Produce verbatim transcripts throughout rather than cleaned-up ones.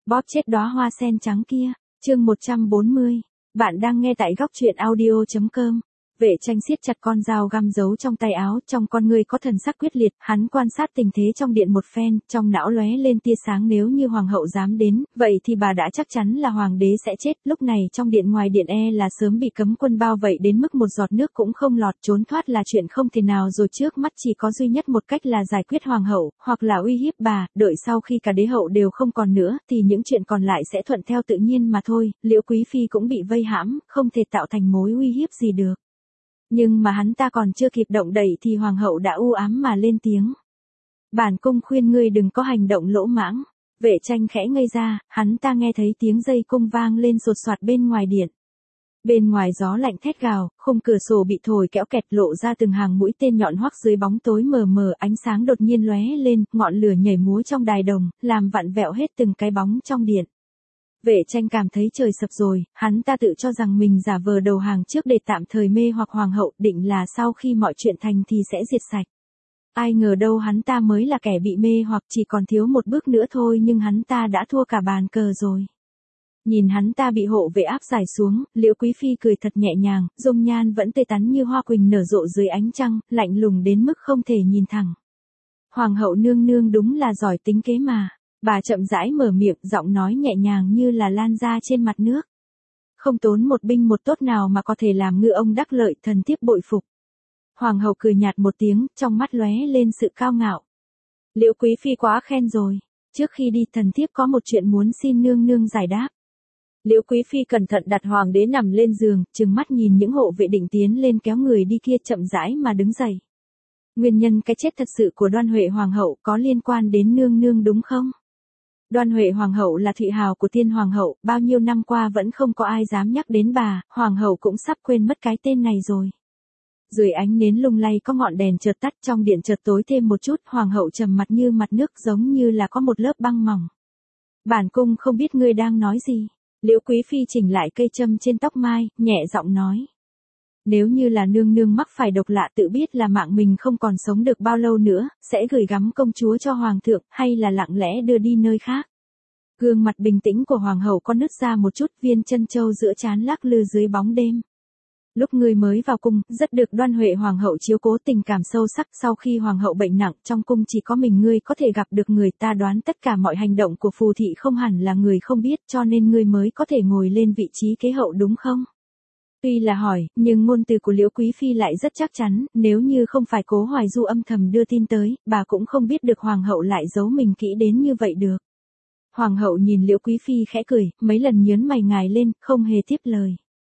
Bóp chết đóa hoa sen trắng kia. Chương một trăm bốn mươi. Bạn đang nghe tại góc truyện audio chấm com. Vệ Tranh siết chặt con dao găm giấu trong tay áo, trong con ngươi có thần sắc quyết liệt, hắn quan sát tình thế trong điện một phen, trong não lóe lên tia sáng, nếu như hoàng hậu dám đến, vậy thì bà đã chắc chắn là hoàng đế sẽ chết. Lúc này trong điện ngoài điện e là sớm bị cấm quân bao vây đến mức một giọt nước cũng không lọt, trốn thoát là chuyện không thể nào rồi, trước mắt chỉ có duy nhất một cách là giải quyết hoàng hậu, hoặc là uy hiếp bà, đợi sau khi cả đế hậu đều không còn nữa, thì những chuyện còn lại sẽ thuận theo tự nhiên mà thôi. Liễu Quý Phi cũng bị vây hãm, không thể tạo thành mối uy hiếp gì được. Nhưng mà hắn ta còn chưa kịp động đậy thì hoàng hậu đã u ám mà lên tiếng. Bản cung khuyên ngươi đừng có hành động lỗ mãng. Vệ Tranh khẽ ngây ra, hắn ta nghe thấy tiếng dây cung vang lên sột soạt bên ngoài điện. Bên ngoài gió lạnh thét gào, khung cửa sổ bị thổi kéo kẹt, lộ ra từng hàng mũi tên nhọn hoắc dưới bóng tối mờ mờ, ánh sáng đột nhiên lóe lên, ngọn lửa nhảy múa trong đài đồng, làm vặn vẹo hết từng cái bóng trong điện. Vệ Tranh cảm thấy trời sập rồi, hắn ta tự cho rằng mình giả vờ đầu hàng trước để tạm thời mê hoặc hoàng hậu, định là sau khi mọi chuyện thành thì sẽ diệt sạch. Ai ngờ đâu hắn ta mới là kẻ bị mê hoặc, chỉ còn thiếu một bước nữa thôi nhưng hắn ta đã thua cả bàn cờ rồi. Nhìn hắn ta bị hộ vệ áp giải xuống, Liễu Quý Phi cười thật nhẹ nhàng, dung nhan vẫn tươi tắn như hoa quỳnh nở rộ dưới ánh trăng, lạnh lùng đến mức không thể nhìn thẳng. Hoàng hậu nương nương đúng là giỏi tính kế mà. Bà chậm rãi mở miệng, giọng nói nhẹ nhàng như là lan ra trên mặt nước. Không tốn một binh một tốt nào mà có thể làm ngư ông đắc lợi, thần thiếp bội phục. Hoàng hậu cười nhạt một tiếng, trong mắt lóe lên sự cao ngạo. Liễu Quý Phi quá khen rồi. Trước khi đi thần thiếp có một chuyện muốn xin nương nương giải đáp. Liễu Quý Phi cẩn thận đặt hoàng đế nằm lên giường, trừng mắt nhìn những hộ vệ định tiến lên kéo người đi kia, chậm rãi mà đứng dậy. Nguyên nhân cái chết thật sự của Đoan Huệ hoàng hậu có liên quan đến nương nương đúng không? Đoan Huệ hoàng hậu là thụy hào của Tiên hoàng hậu, bao nhiêu năm qua vẫn không có ai dám nhắc đến bà, hoàng hậu cũng sắp quên mất cái tên này rồi. Dưới ánh nến lung lay có ngọn đèn chợt tắt, trong điện chợt tối thêm một chút, hoàng hậu trầm mặt như mặt nước, giống như là có một lớp băng mỏng. Bản cung không biết ngươi đang nói gì. Liễu Quý Phi chỉnh lại cây châm trên tóc mai, nhẹ giọng nói. Nếu như là nương nương mắc phải độc lạ, tự biết là mạng mình không còn sống được bao lâu nữa, sẽ gửi gắm công chúa cho hoàng thượng, hay là lặng lẽ đưa đi nơi khác. Gương mặt bình tĩnh của hoàng hậu có nứt ra một chút, viên chân châu giữa trán lắc lư dưới bóng đêm. Lúc ngươi mới vào cung, rất được Đoan Huệ hoàng hậu chiếu cố, tình cảm sâu sắc. Sau khi hoàng hậu bệnh nặng, trong cung chỉ có mình ngươi có thể gặp được người, ta đoán tất cả mọi hành động của phù thị không hẳn là người không biết, cho nên ngươi mới có thể ngồi lên vị trí kế hậu đúng không? Tuy là hỏi, nhưng ngôn từ của Liễu Quý Phi lại rất chắc chắn, nếu như không phải Cố Hoài Du âm thầm đưa tin tới, bà cũng không biết được hoàng hậu lại giấu mình kỹ đến như vậy được. Hoàng hậu nhìn Liễu Quý Phi khẽ cười, mấy lần nhớn mày ngài lên, không hề tiếp lời.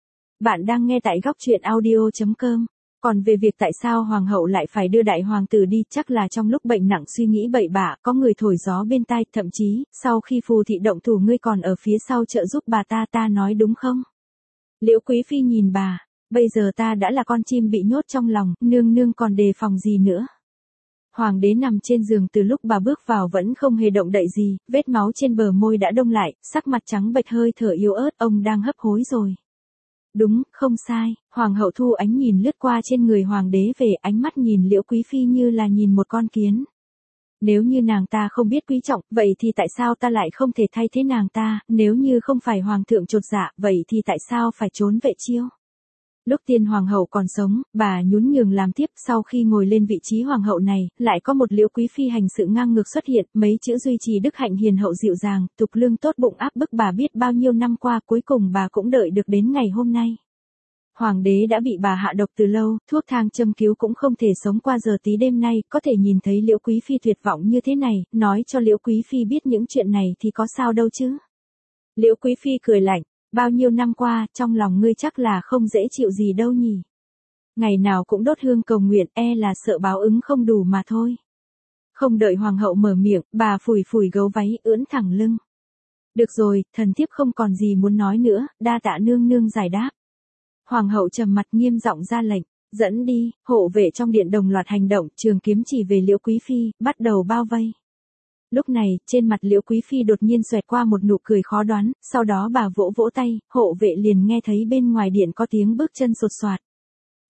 Bạn đang nghe tại góc truyện audio chấm com. Còn về việc tại sao hoàng hậu lại phải đưa đại hoàng tử đi, chắc là trong lúc bệnh nặng suy nghĩ bậy bạ, có người thổi gió bên tai, thậm chí, sau khi phù thị động thủ ngươi còn ở phía sau trợ giúp bà ta, ta nói đúng không? Liễu Quý Phi nhìn bà, bây giờ ta đã là con chim bị nhốt trong lòng, nương nương còn đề phòng gì nữa. Hoàng đế nằm trên giường, từ lúc bà bước vào vẫn không hề động đậy gì, vết máu trên bờ môi đã đông lại, sắc mặt trắng bệch, hơi thở yếu ớt, ông đang hấp hối rồi. Đúng, không sai. Hoàng hậu thu ánh nhìn lướt qua trên người hoàng đế về, ánh mắt nhìn Liễu Quý Phi như là nhìn một con kiến. Nếu như nàng ta không biết quý trọng, vậy thì tại sao ta lại không thể thay thế nàng ta, nếu như không phải hoàng thượng chột dạ, vậy thì tại sao phải trốn Vệ Chiêu? Lúc Tiên hoàng hậu còn sống, bà nhún nhường làm tiếp, sau khi ngồi lên vị trí hoàng hậu này, lại có một Liễu Quý Phi hành sự ngang ngược xuất hiện, mấy chữ duy trì đức hạnh hiền hậu dịu dàng, tục lương tốt bụng áp bức bà biết bao nhiêu năm qua, cuối cùng bà cũng đợi được đến ngày hôm nay. Hoàng đế đã bị bà hạ độc từ lâu, thuốc thang châm cứu cũng không thể sống qua giờ tí đêm nay, có thể nhìn thấy Liễu Quý Phi tuyệt vọng như thế này, nói cho Liễu Quý Phi biết những chuyện này thì có sao đâu chứ. Liễu Quý Phi cười lạnh, bao nhiêu năm qua, trong lòng ngươi chắc là không dễ chịu gì đâu nhỉ. Ngày nào cũng đốt hương cầu nguyện, e là sợ báo ứng không đủ mà thôi. Không đợi hoàng hậu mở miệng, bà phủi phủi gấu váy, ưỡn thẳng lưng. Được rồi, thần thiếp không còn gì muốn nói nữa, đa tạ nương nương giải đáp. Hoàng hậu trầm mặt nghiêm giọng ra lệnh, dẫn đi. Hộ vệ trong điện đồng loạt hành động, trường kiếm chỉ về Liễu Quý Phi, bắt đầu bao vây. Lúc này, trên mặt Liễu Quý Phi đột nhiên xoẹt qua một nụ cười khó đoán, sau đó bà vỗ vỗ tay, hộ vệ liền nghe thấy bên ngoài điện có tiếng bước chân sột soạt.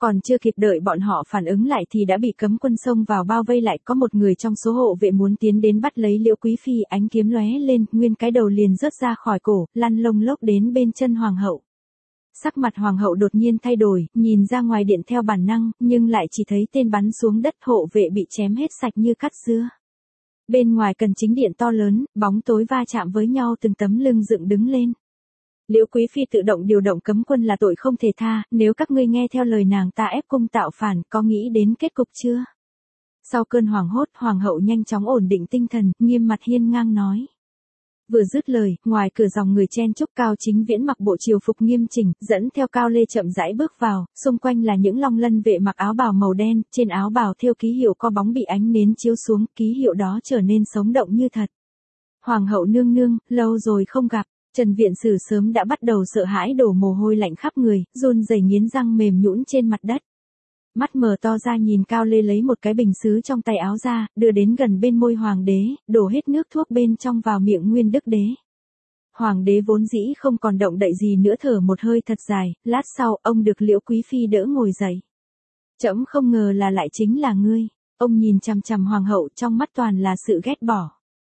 Còn chưa kịp đợi bọn họ phản ứng lại thì đã bị cấm quân xông vào bao vây lại, có một người trong số hộ vệ muốn tiến đến bắt lấy Liễu Quý Phi, ánh kiếm lóe lên, nguyên cái đầu liền rớt ra khỏi cổ, lăn lông lốc đến bên chân hoàng hậu. Sắc mặt hoàng hậu đột nhiên thay đổi, nhìn ra ngoài điện theo bản năng, nhưng lại chỉ thấy tên bắn xuống đất, hộ vệ bị chém hết sạch như cắt dưa. Bên ngoài cần chính điện to lớn, bóng tối va chạm với nhau, từng tấm lưng dựng đứng lên. Liễu Quý Phi tự động điều động cấm quân là tội không thể tha, nếu các ngươi nghe theo lời nàng ta ép cung tạo phản, có nghĩ đến kết cục chưa? Sau cơn hoảng hốt, hoàng hậu nhanh chóng ổn định tinh thần, nghiêm mặt hiên ngang nói. Vừa dứt lời, ngoài cửa dòng người chen chúc, Cao Chính Viễn mặc bộ triều phục nghiêm chỉnh, dẫn theo Cao Lê chậm rãi bước vào, xung quanh là những long lân vệ mặc áo bào màu đen, trên áo bào thêu ký hiệu có bóng bị ánh nến chiếu xuống, ký hiệu đó trở nên sống động như thật. Hoàng hậu nương nương, lâu rồi không gặp. Trần Viện Sử sớm đã bắt đầu sợ hãi, đổ mồ hôi lạnh khắp người, run rẩy nghiến răng mềm nhũn trên mặt đất. Mắt mở to ra nhìn Cao Lê lấy một cái bình sứ trong tay áo ra, đưa đến gần bên môi hoàng đế, đổ hết nước thuốc bên trong vào miệng Nguyên Đức Đế. Hoàng đế vốn dĩ không còn động đậy gì nữa, thở một hơi thật dài, lát sau ông được Liễu Quý Phi đỡ ngồi dậy. Trẫm không ngờ là lại chính là ngươi. Ông nhìn chằm chằm hoàng hậu, trong mắt toàn là sự ghét bỏ.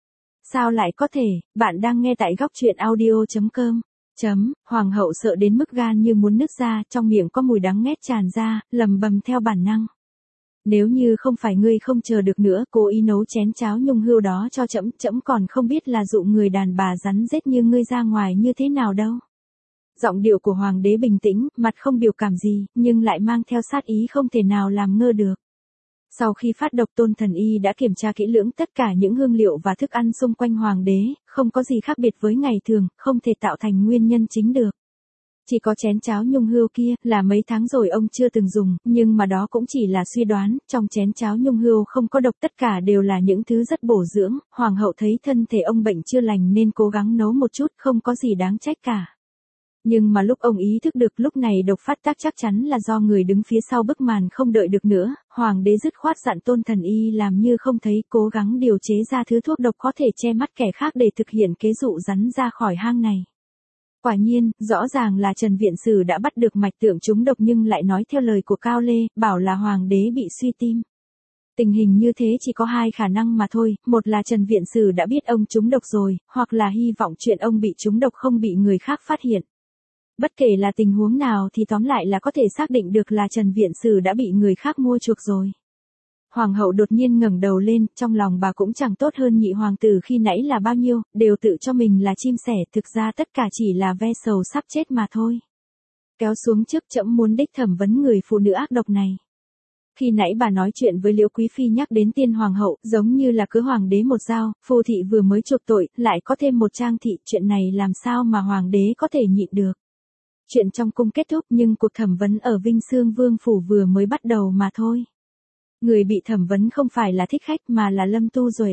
Sao lại có thể? Bạn đang nghe tại góc truyện audio chấm com. Chấm, hoàng hậu sợ đến mức gan như muốn nứt ra, trong miệng có mùi đắng nghét tràn ra, lầm bầm theo bản năng. Nếu như không phải ngươi không chờ được nữa, cố ý nấu chén cháo nhung hươu đó cho trẫm, trẫm còn không biết là dụ người đàn bà rắn rết như ngươi ra ngoài như thế nào đâu. Giọng điệu của hoàng đế bình tĩnh, mặt không biểu cảm gì, nhưng lại mang theo sát ý không thể nào làm ngơ được. Sau khi phát độc, Tôn Thần Y đã kiểm tra kỹ lưỡng tất cả những hương liệu và thức ăn xung quanh hoàng đế, không có gì khác biệt với ngày thường, không thể tạo thành nguyên nhân chính được. Chỉ có chén cháo nhung hươu kia, là mấy tháng rồi ông chưa từng dùng, nhưng mà đó cũng chỉ là suy đoán, trong chén cháo nhung hươu không có độc, tất cả đều là những thứ rất bổ dưỡng, hoàng hậu thấy thân thể ông bệnh chưa lành nên cố gắng nấu một chút, không có gì đáng trách cả. Nhưng mà lúc ông ý thức được lúc này độc phát tác chắc chắn là do người đứng phía sau bức màn không đợi được nữa, hoàng đế dứt khoát dặn Tôn Thần Y làm như không thấy, cố gắng điều chế ra thứ thuốc độc có thể che mắt kẻ khác để thực hiện kế dụ rắn ra khỏi hang này. Quả nhiên, rõ ràng là Trần Viện Sử đã bắt được mạch tượng trúng độc nhưng lại nói theo lời của Cao Lê, bảo là hoàng đế bị suy tim. Tình hình như thế chỉ có hai khả năng mà thôi, một là Trần Viện Sử đã biết ông trúng độc rồi, hoặc là hy vọng chuyện ông bị trúng độc không bị người khác phát hiện. Bất kể là tình huống nào thì tóm lại là có thể xác định được là Trần Viện Sử đã bị người khác mua chuộc rồi. Hoàng hậu đột nhiên ngẩng đầu lên, trong lòng bà cũng chẳng tốt hơn nhị hoàng tử khi nãy là bao nhiêu, đều tự cho mình là chim sẻ, thực ra tất cả chỉ là ve sầu sắp chết mà thôi. Kéo xuống trước, trẫm muốn đích thẩm vấn người phụ nữ ác độc này. Khi nãy bà nói chuyện với Liễu Quý Phi nhắc đến tiên hoàng hậu, giống như là cứ hoàng đế một dao, phù thị vừa mới chuộc tội, lại có thêm một trang thị, chuyện này làm sao mà hoàng đế có thể nhịn được. Chuyện trong cung kết thúc nhưng cuộc thẩm vấn ở Vinh Xương Vương Phủ vừa mới bắt đầu mà thôi. Người bị thẩm vấn không phải là thích khách mà là Lâm Tu Duệ.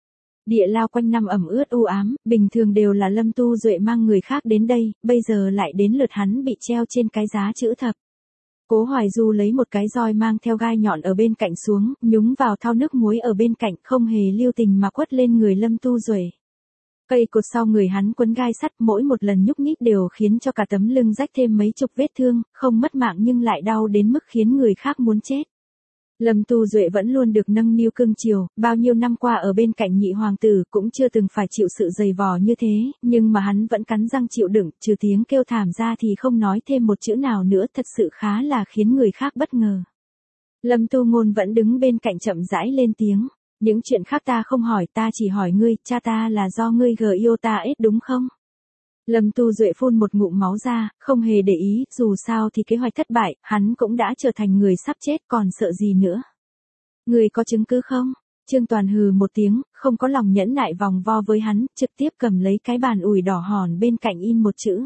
Địa lao quanh năm ẩm ướt u ám, bình thường đều là Lâm Tu Duệ mang người khác đến đây, bây giờ lại đến lượt hắn bị treo trên cái giá chữ thập. Cố Hoài Du lấy một cái roi mang theo gai nhọn ở bên cạnh xuống, nhúng vào thau nước muối ở bên cạnh, không hề lưu tình mà quất lên người Lâm Tu Duệ. Cây cột sau người hắn quấn gai sắt, mỗi một lần nhúc nhích đều khiến cho cả tấm lưng rách thêm mấy chục vết thương, không mất mạng nhưng lại đau đến mức khiến người khác muốn chết. Lâm Tu Duệ vẫn luôn được nâng niu cưng chiều, bao nhiêu năm qua ở bên cạnh nhị hoàng tử cũng chưa từng phải chịu sự dày vò như thế, nhưng mà hắn vẫn cắn răng chịu đựng, trừ tiếng kêu thảm ra thì không nói thêm một chữ nào nữa, thật sự khá là khiến người khác bất ngờ. Lâm Tu Ngôn vẫn đứng bên cạnh chậm rãi lên tiếng. Những chuyện khác ta không hỏi, ta chỉ hỏi ngươi, cha ta là do ngươi gờ yêu ta ít đúng không? Lâm Tu Duệ phun một ngụm máu ra, không hề để ý, dù sao thì kế hoạch thất bại, hắn cũng đã trở thành người sắp chết còn sợ gì nữa. Ngươi có chứng cứ không? Trương Toàn hừ một tiếng, không có lòng nhẫn nại vòng vo với hắn, trực tiếp cầm lấy cái bàn ủi đỏ hòn bên cạnh in một chữ.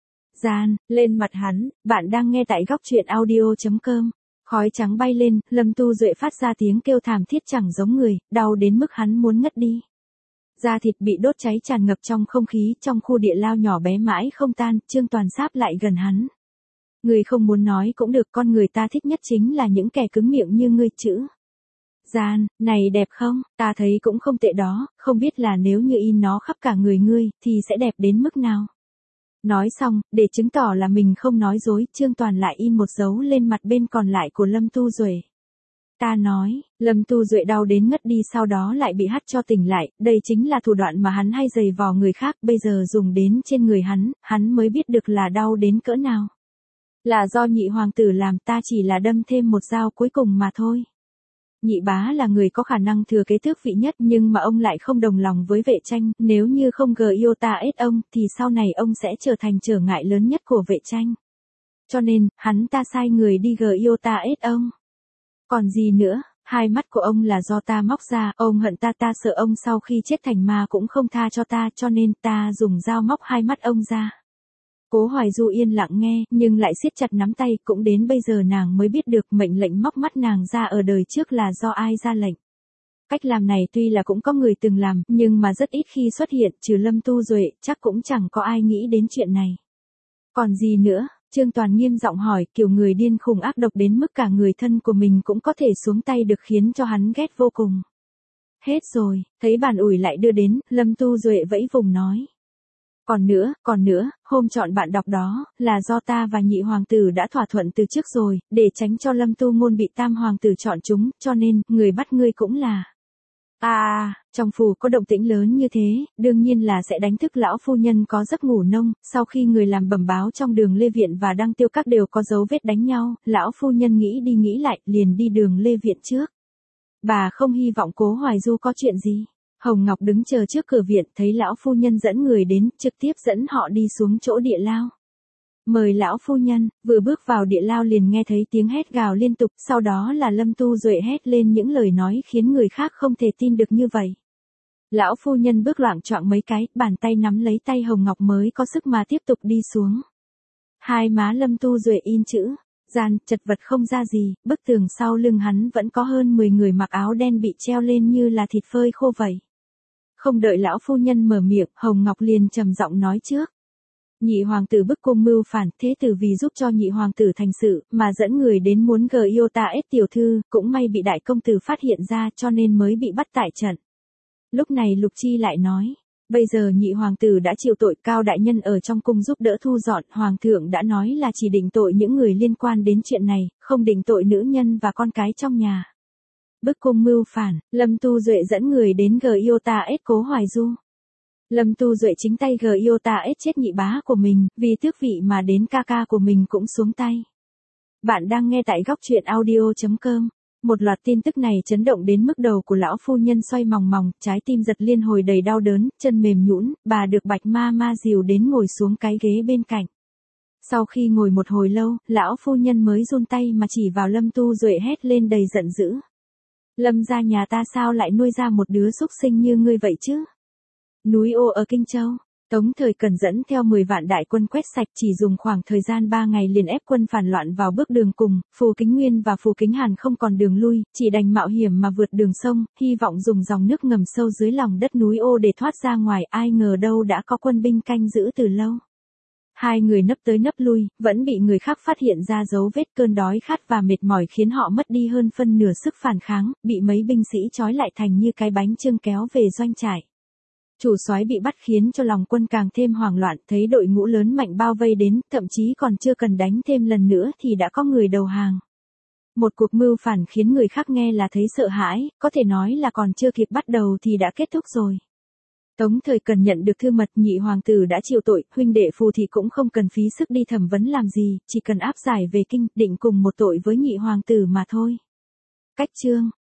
Gian, lên mặt hắn, bạn đang nghe tại góc truyện audio chấm com. Khói trắng bay lên, Lâm Tu Duệ phát ra tiếng kêu thảm thiết chẳng giống người, đau đến mức hắn muốn ngất đi. Da thịt bị đốt cháy tràn ngập trong không khí, trong khu địa lao nhỏ bé mãi không tan, Trương Toàn sáp lại gần hắn. Người không muốn nói cũng được, con người ta thích nhất chính là những kẻ cứng miệng như ngươi chữ. Gian, này đẹp không, ta thấy cũng không tệ đó, không biết là nếu như in nó khắp cả người ngươi, thì sẽ đẹp đến mức nào. Nói xong, để chứng tỏ là mình không nói dối, Trương Toàn lại in một dấu lên mặt bên còn lại của Lâm Tu Duệ. Ta nói, Lâm Tu Duệ đau đến ngất đi sau đó lại bị hắt cho tỉnh lại, đây chính là thủ đoạn mà hắn hay giày vò người khác, bây giờ dùng đến trên người hắn, hắn mới biết được là đau đến cỡ nào. Là do nhị hoàng tử làm, ta chỉ là đâm thêm một dao cuối cùng mà thôi. Nhị bá là người có khả năng thừa kế tước vị nhất nhưng mà ông lại không đồng lòng với Vệ Tranh, nếu như không gờ yêu ta ết ông thì sau này ông sẽ trở thành trở ngại lớn nhất của Vệ Tranh. Cho nên, hắn ta sai người đi gờ yêu ta ết ông. Còn gì nữa, hai mắt của ông là do ta móc ra, ông hận ta ta sợ ông sau khi chết thành ma cũng không tha cho ta cho nên ta dùng dao móc hai mắt ông ra. Cố Hoài Du yên lặng nghe, nhưng lại siết chặt nắm tay, cũng đến bây giờ nàng mới biết được mệnh lệnh móc mắt nàng ra ở đời trước là do ai ra lệnh. Cách làm này tuy là cũng có người từng làm, nhưng mà rất ít khi xuất hiện, trừ Lâm Tu Duệ, chắc cũng chẳng có ai nghĩ đến chuyện này. Còn gì nữa? Trương Toàn nghiêm giọng hỏi, kiểu người điên khùng ác độc đến mức cả người thân của mình cũng có thể xuống tay được khiến cho hắn ghét vô cùng. Hết rồi, thấy bàn ủi lại đưa đến, Lâm Tu Duệ vẫy vùng nói. Còn nữa, còn nữa, hôm chọn bạn đọc đó, là do ta và nhị hoàng tử đã thỏa thuận từ trước rồi, để tránh cho Lâm Tu Ngôn bị tam hoàng tử chọn chúng, cho nên, người bắt ngươi cũng là. À, trong phủ có động tĩnh lớn như thế, đương nhiên là sẽ đánh thức lão phu nhân có giấc ngủ nông, sau khi người làm bẩm báo trong đường Lê Viện và Đăng Tiêu Các đều có dấu vết đánh nhau, lão phu nhân nghĩ đi nghĩ lại, liền đi đường Lê Viện trước. Bà không hy vọng Cố Hoài Du có chuyện gì. Hồng Ngọc đứng chờ trước cửa viện, thấy lão phu nhân dẫn người đến, trực tiếp dẫn họ đi xuống chỗ địa lao. Mời lão phu nhân, vừa bước vào địa lao liền nghe thấy tiếng hét gào liên tục, sau đó là Lâm Tu Duệ hét lên những lời nói khiến người khác không thể tin được như vậy. Lão phu nhân bước loạng choạng mấy cái, bàn tay nắm lấy tay Hồng Ngọc mới có sức mà tiếp tục đi xuống. Hai má Lâm Tu Duệ in chữ, gian, chật vật không ra gì, bức tường sau lưng hắn vẫn có hơn mười người mặc áo đen bị treo lên như là thịt phơi khô vậy. Không đợi lão phu nhân mở miệng, Hồng Ngọc liền trầm giọng nói trước. Nhị hoàng tử bức cung mưu phản, thế tử vì giúp cho nhị hoàng tử thành sự, mà dẫn người đến muốn gờ yêu ta ết tiểu thư, cũng may bị đại công tử phát hiện ra cho nên mới bị bắt tại trận. Lúc này Lục Chi lại nói, bây giờ nhị hoàng tử đã chịu tội, Cao đại nhân ở trong cung giúp đỡ thu dọn, hoàng thượng đã nói là chỉ định tội những người liên quan đến chuyện này, không định tội nữ nhân và con cái trong nhà. Bức cung mưu phản, Lâm Tu Duệ dẫn người đến gờ yêu ta ết Cố Hoài Du. Lâm Tu Duệ chính tay gờ yêu ta ết chết nhị bá của mình, vì tước vị mà đến ca ca của mình cũng xuống tay. Bạn đang nghe tại góc truyện audio chấm com. Một loạt tin tức này chấn động đến mức đầu của lão phu nhân xoay mòng mòng, trái tim giật liên hồi đầy đau đớn, chân mềm nhũn, bà được Bạch Ma Ma dìu đến ngồi xuống cái ghế bên cạnh. Sau khi ngồi một hồi lâu, lão phu nhân mới run tay mà chỉ vào Lâm Tu Duệ hét lên đầy giận dữ. Lâm gia nhà ta sao lại nuôi ra một đứa súc sinh như ngươi vậy chứ? Núi ô ở Kinh Châu, Tống Thời Cần dẫn theo mười vạn đại quân quét sạch, chỉ dùng khoảng thời gian ba ngày liền ép quân phản loạn vào bước đường cùng, Phù Kính Nguyên và Phù Kính Hàn không còn đường lui, chỉ đành mạo hiểm mà vượt đường sông, hy vọng dùng dòng nước ngầm sâu dưới lòng đất núi ô để thoát ra ngoài, ai ngờ đâu đã có quân binh canh giữ từ lâu. Hai người nấp tới nấp lui, vẫn bị người khác phát hiện ra dấu vết, cơn đói khát và mệt mỏi khiến họ mất đi hơn phân nửa sức phản kháng, bị mấy binh sĩ trói lại thành như cái bánh chưng kéo về doanh trại. Chủ soái bị bắt khiến cho lòng quân càng thêm hoảng loạn, thấy đội ngũ lớn mạnh bao vây đến, thậm chí còn chưa cần đánh thêm lần nữa thì đã có người đầu hàng. Một cuộc mưu phản khiến người khác nghe là thấy sợ hãi, có thể nói là còn chưa kịp bắt đầu thì đã kết thúc rồi. Tống Thời Cần nhận được thư mật, nhị hoàng tử đã chịu tội, huynh đệ Phù thì cũng không cần phí sức đi thẩm vấn làm gì, chỉ cần áp giải về kinh, định cùng một tội với nhị hoàng tử mà thôi. Cách chương